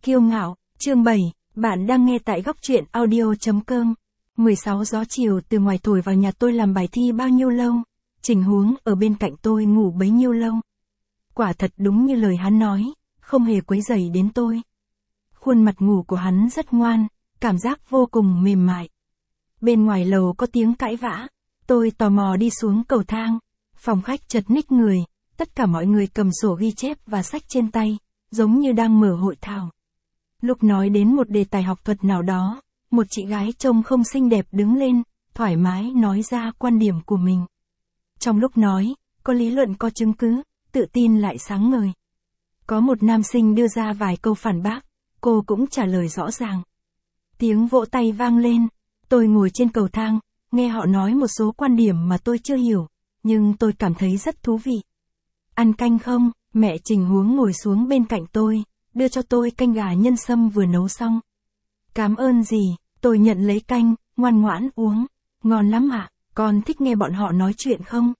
Kiêu ngạo, chương 7, bạn đang nghe tại góc truyện audio.com. 16 gió chiều từ ngoài thổi vào nhà tôi làm bài thi bao nhiêu lâu, Trình Huống ở bên cạnh tôi ngủ bấy nhiêu lâu. Quả thật đúng như lời hắn nói, không hề quấy rầy đến tôi. Khuôn mặt ngủ của hắn rất ngoan, cảm giác vô cùng mềm mại. Bên ngoài lầu có tiếng cãi vã, tôi tò mò đi xuống cầu thang, phòng khách chật ních người, tất cả mọi người cầm sổ ghi chép và sách trên tay, giống như đang mở hội thảo. Lúc nói đến một đề tài học thuật nào đó, một chị gái trông không xinh đẹp đứng lên, thoải mái nói ra quan điểm của mình. Trong lúc nói, có lý luận có chứng cứ, tự tin lại sáng ngời. Có một nam sinh đưa ra vài câu phản bác, cô cũng trả lời rõ ràng. Tiếng vỗ tay vang lên, tôi ngồi trên cầu thang, nghe họ nói một số quan điểm mà tôi chưa hiểu, nhưng tôi cảm thấy rất thú vị. Ăn canh không? Mẹ Trình Huống ngồi xuống bên cạnh tôi, đưa cho tôi canh gà nhân sâm vừa nấu xong. Cảm ơn dì, tôi nhận lấy canh, ngoan ngoãn uống. Ngon lắm ạ, con thích nghe bọn họ nói chuyện không?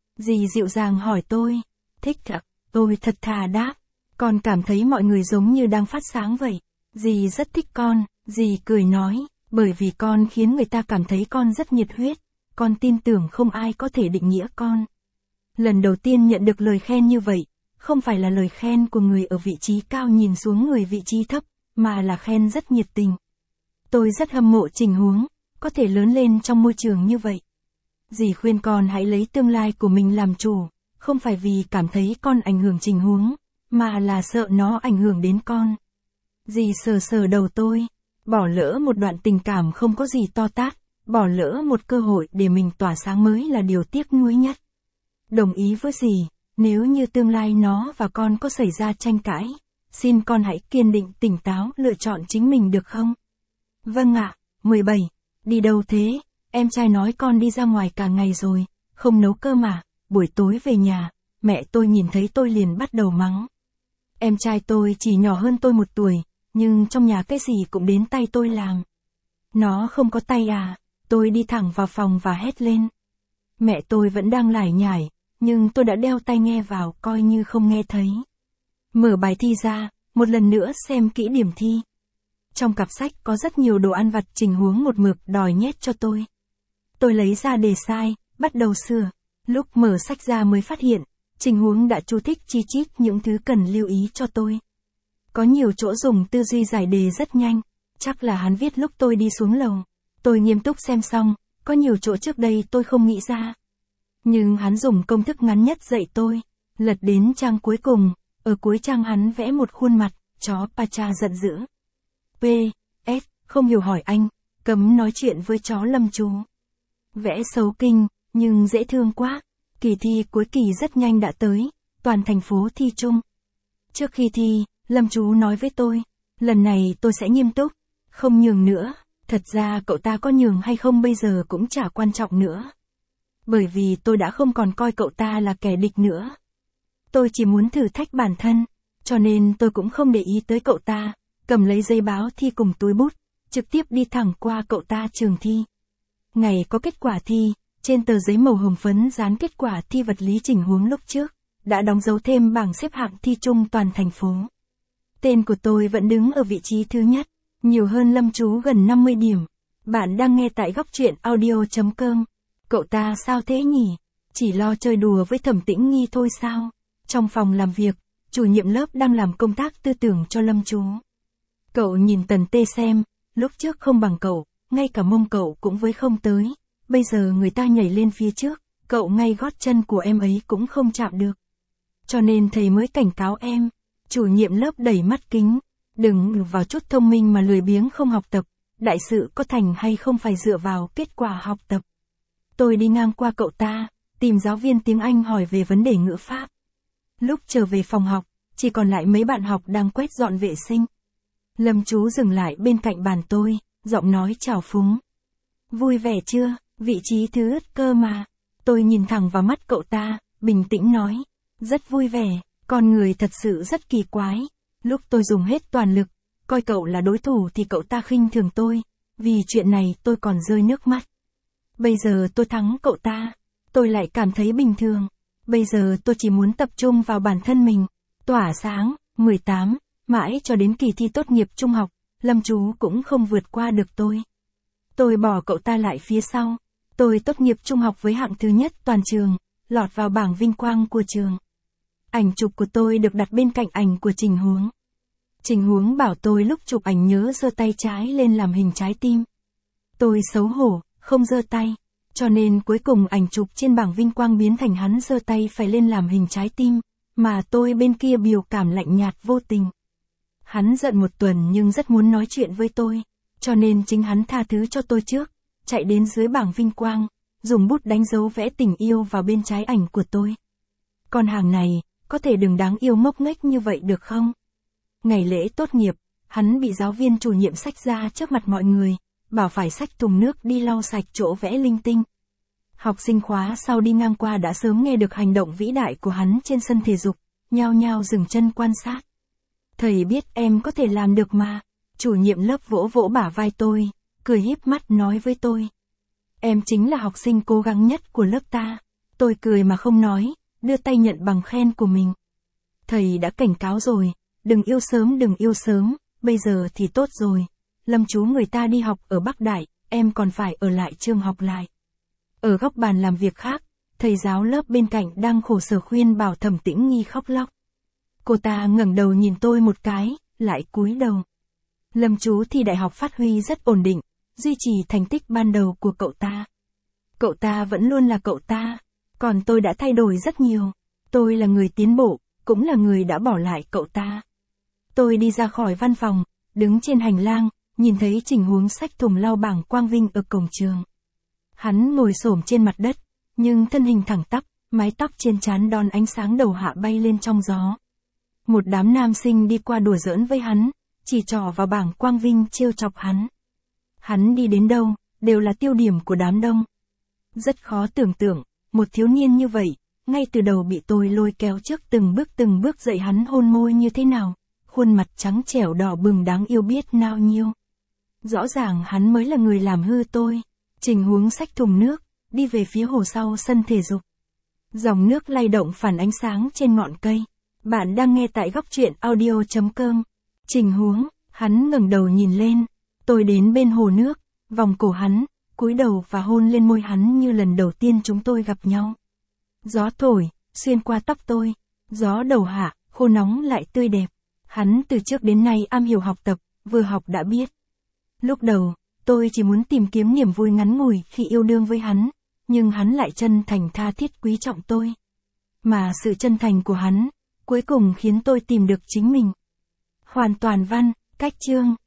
Dì dịu dàng hỏi tôi. Thích ạ, tôi thật thà đáp. Con cảm thấy mọi người giống như đang phát sáng vậy. Dì rất thích con, dì cười nói, bởi vì con khiến người ta cảm thấy con rất nhiệt huyết. Con tin tưởng không ai có thể định nghĩa con. Lần đầu tiên nhận được lời khen như vậy, không phải là lời khen của người ở vị trí cao nhìn xuống người vị trí thấp, mà là khen rất nhiệt tình. Tôi rất hâm mộ Trình Huống, có thể lớn lên trong môi trường như vậy. Dì khuyên con hãy lấy tương lai của mình làm chủ, không phải vì cảm thấy con ảnh hưởng Trình Huống, mà là sợ nó ảnh hưởng đến con. Dì sờ sờ đầu tôi, bỏ lỡ một đoạn tình cảm không có gì to tát, bỏ lỡ một cơ hội để mình tỏa sáng mới là điều tiếc nuối nhất. Đồng ý với dì, nếu như tương lai nó và con có xảy ra tranh cãi, xin con hãy kiên định tỉnh táo lựa chọn chính mình được không? Vâng ạ. 17. Đi đâu thế? Em trai nói con đi ra ngoài cả ngày rồi, không nấu cơm à? Buổi tối về nhà, mẹ tôi nhìn thấy tôi liền bắt đầu mắng. Em trai tôi chỉ nhỏ hơn tôi 1 tuổi, nhưng trong nhà cái gì cũng đến tay tôi làm. Nó không có tay à? Tôi đi thẳng vào phòng và hét lên. Mẹ tôi vẫn đang lải nhải, nhưng tôi đã đeo tai nghe vào coi như không nghe thấy. Mở bài thi ra, một lần nữa xem kỹ điểm thi. Trong cặp sách có rất nhiều đồ ăn vặt Trình Huống một mực đòi nhét cho tôi. Tôi lấy ra đề sai, bắt đầu sửa. Lúc mở sách ra mới phát hiện, Trình Huống đã chú thích chi chít những thứ cần lưu ý cho tôi. Có nhiều chỗ dùng tư duy giải đề rất nhanh, chắc là hắn viết lúc tôi đi xuống lầu. Tôi nghiêm túc xem xong, có nhiều chỗ trước đây tôi không nghĩ ra. Nhưng hắn dùng công thức ngắn nhất dạy tôi, lật đến trang cuối cùng, ở cuối trang hắn vẽ một khuôn mặt, chó Pacha giận dữ. P.S. Không hiểu hỏi anh, cấm nói chuyện với chó Lâm chú. Vẽ xấu kinh, nhưng dễ thương quá. Kỳ thi cuối kỳ rất nhanh đã tới, toàn thành phố thi chung. Trước khi thi, Lâm chú nói với tôi, lần này tôi sẽ nghiêm túc, không nhường nữa. Thật ra cậu ta có nhường hay không bây giờ cũng chả quan trọng nữa. Bởi vì tôi đã không còn coi cậu ta là kẻ địch nữa. Tôi chỉ muốn thử thách bản thân, cho nên tôi cũng không để ý tới cậu ta, cầm lấy giấy báo thi cùng túi bút, trực tiếp đi thẳng qua cậu ta trường thi. Ngày có kết quả thi, trên tờ giấy màu hồng phấn dán kết quả thi vật lý Trình Huống lúc trước, đã đóng dấu thêm bảng xếp hạng thi chung toàn thành phố. Tên của tôi vẫn đứng ở vị trí thứ nhất, nhiều hơn Lâm chú gần 50 điểm. Bạn đang nghe tại góc truyện audio.com. Cậu ta sao thế nhỉ? Chỉ lo chơi đùa với Thẩm Tĩnh Nghi thôi sao? Trong phòng làm việc, chủ nhiệm lớp đang làm công tác tư tưởng cho Lâm chú. Cậu nhìn Tần Tê xem, lúc trước không bằng cậu, ngay cả mông cậu cũng với không tới. Bây giờ người ta nhảy lên phía trước, cậu ngay gót chân của em ấy cũng không chạm được. Cho nên thầy mới cảnh cáo em. Chủ nhiệm lớp đẩy mắt kính. Đừng vào chút thông minh mà lười biếng không học tập. Đại sự có thành hay không phải dựa vào kết quả học tập. Tôi đi ngang qua cậu ta, tìm giáo viên tiếng Anh hỏi về vấn đề ngữ pháp. Lúc trở về phòng học, chỉ còn lại mấy bạn học đang quét dọn vệ sinh. Lâm chú dừng lại bên cạnh bàn tôi, giọng nói trào phúng. Vui vẻ chưa, vị trí thứ ất cơ mà. Tôi nhìn thẳng vào mắt cậu ta, bình tĩnh nói. Rất vui vẻ, con người thật sự rất kỳ quái. Lúc tôi dùng hết toàn lực, coi cậu là đối thủ thì cậu ta khinh thường tôi. Vì chuyện này tôi còn rơi nước mắt. Bây giờ tôi thắng cậu ta, tôi lại cảm thấy bình thường. Bây giờ tôi chỉ muốn tập trung vào bản thân mình, tỏa sáng. 18. Mãi cho đến kỳ thi tốt nghiệp trung học, Lâm Chú cũng không vượt qua được tôi. Tôi bỏ cậu ta lại phía sau. Tôi tốt nghiệp trung học với hạng thứ nhất toàn trường, lọt vào bảng vinh quang của trường. Ảnh chụp của tôi được đặt bên cạnh ảnh của Trình Huống. Trình Huống bảo tôi lúc chụp ảnh nhớ giơ tay trái lên làm hình trái tim. Tôi xấu hổ, không giơ tay, cho nên cuối cùng ảnh chụp trên bảng vinh quang biến thành hắn giơ tay phải lên làm hình trái tim, mà tôi bên kia biểu cảm lạnh nhạt vô tình. Hắn giận một tuần nhưng rất muốn nói chuyện với tôi, cho nên chính hắn tha thứ cho tôi trước, chạy đến dưới bảng vinh quang, dùng bút đánh dấu vẽ tình yêu vào bên trái ảnh của tôi. Con hàng này, có thể đừng đáng yêu ngốc nghếch như vậy được không? Ngày lễ tốt nghiệp, hắn bị giáo viên chủ nhiệm xách ra trước mặt mọi người, bảo phải xách thùng nước đi lau sạch chỗ vẽ linh tinh. Học sinh khóa sau đi ngang qua đã sớm nghe được hành động vĩ đại của hắn trên sân thể dục, nhao nhao dừng chân quan sát. Thầy biết em có thể làm được mà. Chủ nhiệm lớp vỗ vỗ bả vai tôi, cười híp mắt nói với tôi. Em chính là học sinh cố gắng nhất của lớp ta. Tôi cười mà không nói, đưa tay nhận bằng khen của mình. Thầy đã cảnh cáo rồi, đừng yêu sớm, bây giờ thì tốt rồi. Lâm Chú người ta đi học ở Bắc Đại, em còn phải ở lại trường học lại. Ở góc bàn làm việc khác, thầy giáo lớp bên cạnh đang khổ sở khuyên bảo Thẩm Tĩnh Nghi khóc lóc. Cô ta ngẩng đầu nhìn tôi một cái, lại cúi đầu. Lâm Chú thi đại học phát huy rất ổn định, duy trì thành tích ban đầu của cậu ta. Cậu ta vẫn luôn là cậu ta, còn tôi đã thay đổi rất nhiều. Tôi là người tiến bộ, cũng là người đã bỏ lại cậu ta. Tôi đi ra khỏi văn phòng, đứng trên hành lang, nhìn thấy Trình Huống xách thùng lau bảng quang vinh ở cổng trường. Hắn ngồi xổm trên mặt đất, nhưng thân hình thẳng tắp, mái tóc trên trán đón ánh sáng đầu hạ bay lên trong gió. Một đám nam sinh đi qua đùa giỡn với hắn, chỉ trỏ vào bảng quang vinh trêu chọc hắn. Hắn đi đến đâu, đều là tiêu điểm của đám đông. Rất khó tưởng tượng, một thiếu niên như vậy, ngay từ đầu bị tôi lôi kéo trước từng bước dạy hắn hôn môi như thế nào, khuôn mặt trắng trẻo đỏ bừng đáng yêu biết nao nhiêu. Rõ ràng hắn mới là người làm hư tôi. Trình Huống xách thùng nước, đi về phía hồ sau sân thể dục. Dòng nước lay động phản ánh sáng trên ngọn cây. Bạn đang nghe tại góc truyện audio.com. Trình Huống, hắn ngẩng đầu nhìn lên. Tôi đến bên hồ nước, vòng cổ hắn, cúi đầu và hôn lên môi hắn như lần đầu tiên chúng tôi gặp nhau. Gió thổi, xuyên qua tóc tôi. Gió đầu hạ, khô nóng lại tươi đẹp. Hắn từ trước đến nay am hiểu học tập, vừa học đã biết. Lúc đầu, tôi chỉ muốn tìm kiếm niềm vui ngắn ngủi khi yêu đương với hắn, nhưng hắn lại chân thành tha thiết quý trọng tôi. Mà sự chân thành của hắn, cuối cùng khiến tôi tìm được chính mình. Hoàn toàn văn, cách chương.